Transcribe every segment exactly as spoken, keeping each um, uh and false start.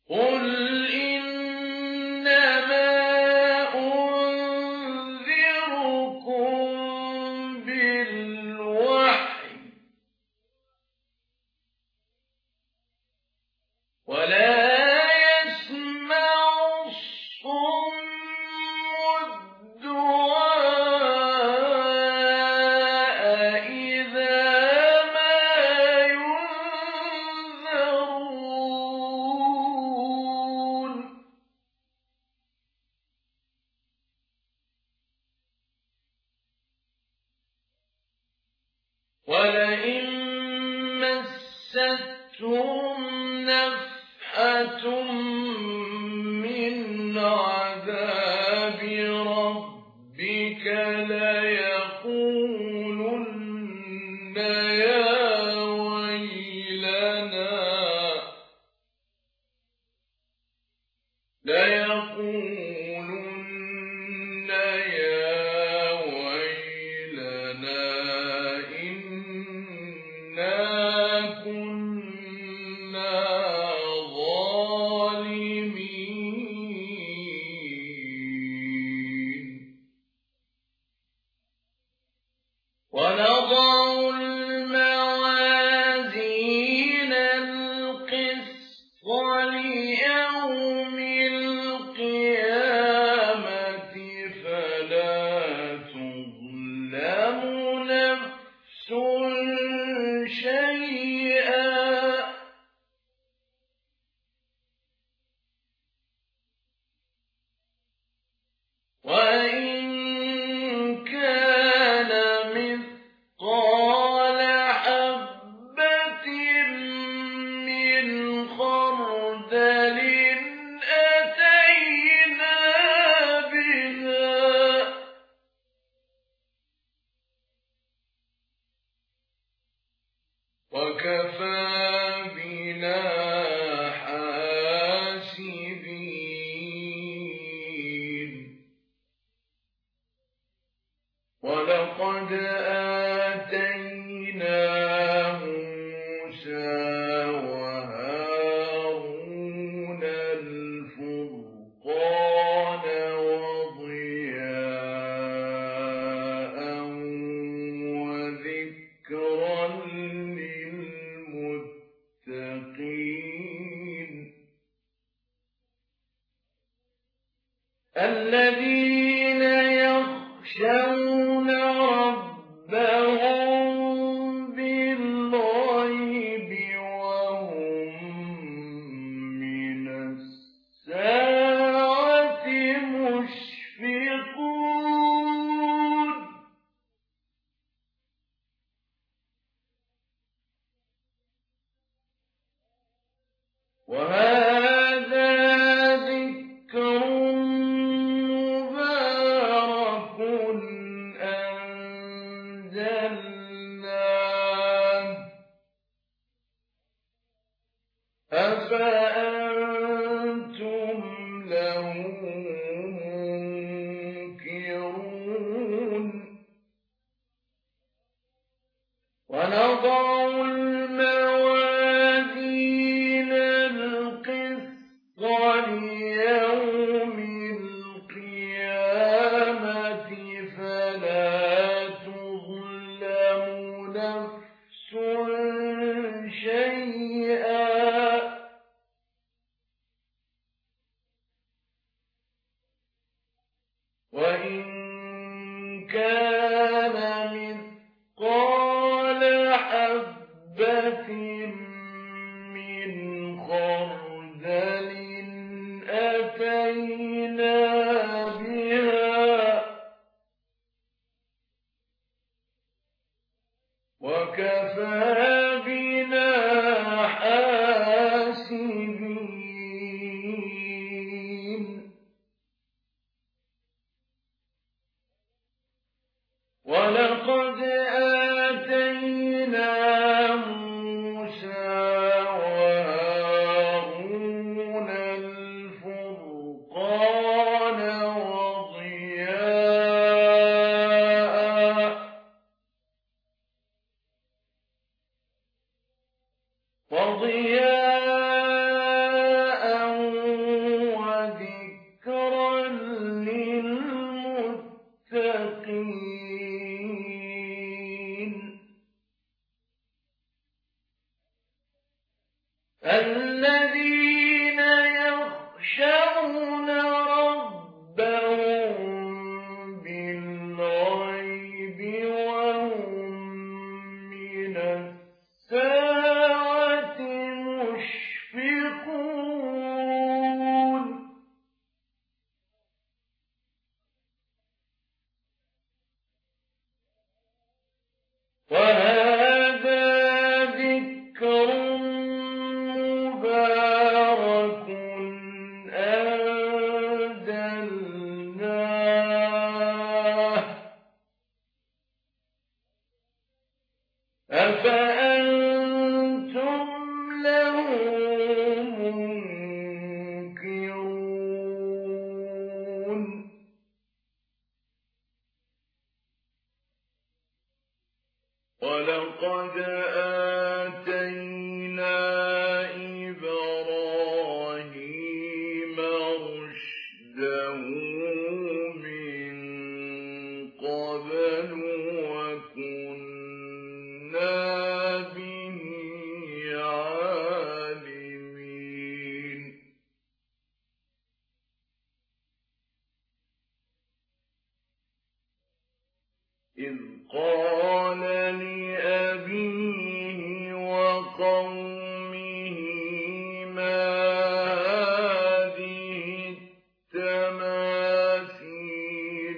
قُلْ إِنَّمَا أُنذِرُكُم بِالْوَحْيِ ۚ وَلَا يَسْمَعُ الصُّمُّ الدُّعَاءَ إِذَا مَا يُنذَرُونَ وَلَئِن مَّسَّتْهُمْ نَفْحَةٌ مِّنْ عَذَابِ رَبِّكَ لَيَقُولُنَّ يَا وَيْلَنَا لَيَقُولُنَّ يَا وَيْلَنَا إِنَّا كُنَّا ظَالِمِينَ وَنَضَعُ الْمَوَازِينَ الْقِسْطَ لِيَوْمِ الْقِيَامَةِ فَلَا تُظْلَمُ نَفْسٌ شَيْئًا ۖ وَإِن كَانَ مِثْقَالَ حَبَّةٍ مِّنْ خَرْدَلٍ أَتَيْنَا بِهَا ۗ وَكَفَىٰ بِنَا حَاسِبِينَ وَلَقَدْ آتَيْنَا مُوسَىٰ وَهَارُونَ الْفُرْقَانَ وَضِيَاءً وَذِكْرًا لِّلْمُتَّقِينَ الَّذِينَ يَخْشَوْنَ رَبَّهُم بِالْغَيْبِ وَهُم مِّنَ السَّاعَةِ مُشْفِقُونَ وَهَٰذَا ذِكْرٌ مُّبَارَكٌ أَنزَلْنَاهُ ۚ أَفَأَنتُمْ لَهُ مُنكِرُونَ وَنَضَعُ الْمَوَازِينَ الْقِسْطَ لِيَوْمِ الْقِيَامَةِ فَلَا تُظْلَمُ نَفْسٌ شَيْئًا ۖ وَإِن كَانَ مِثْقَالَ حَبَّةٍ مِّنْ خَرْدَلٍ أَتَيْنَا بِهَا ۗ وَكَفَىٰ بِنَا حَاسِبِينَ. الذين يخشون ربهم بالغيب وهم من الساعة مشفقون وهذا ذكر مبارك أنزلناه أفأنتم له منكرون ولقد آتينا إبراهيم رشده من قبل وكنا به عالمين إذ قال لأبيه وقومه ما هذه التماثيل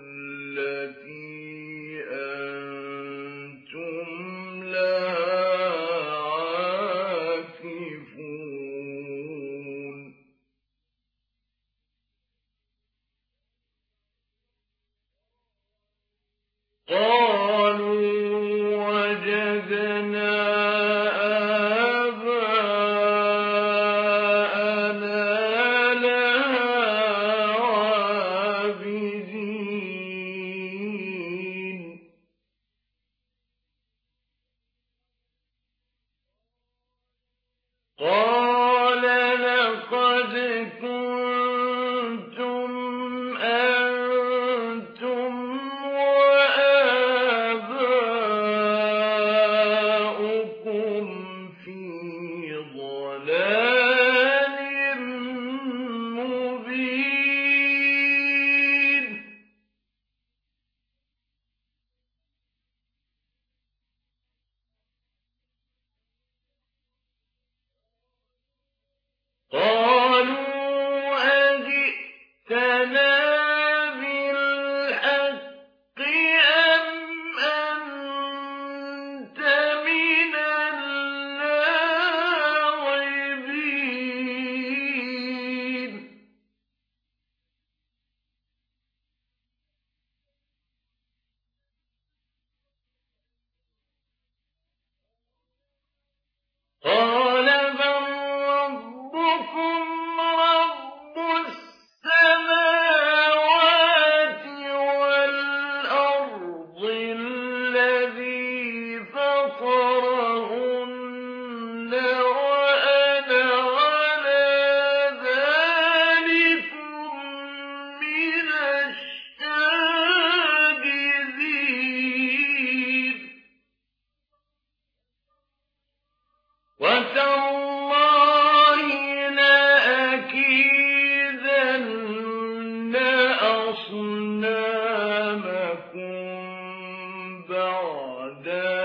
التي أنتم لها عاكفون قالوا وجدنا آباءنا لها عابدين قال لقد كنتم أنتم وآباؤكم في ضلال مبين قالوا أجئتنا بالحق أم أنت من اللاعبين قال بل ربكم رب السماوات والأرض الذي فطرهن وأنا على ذلكم من الشاهدين وتالله لأكيدن أصنامكم بعد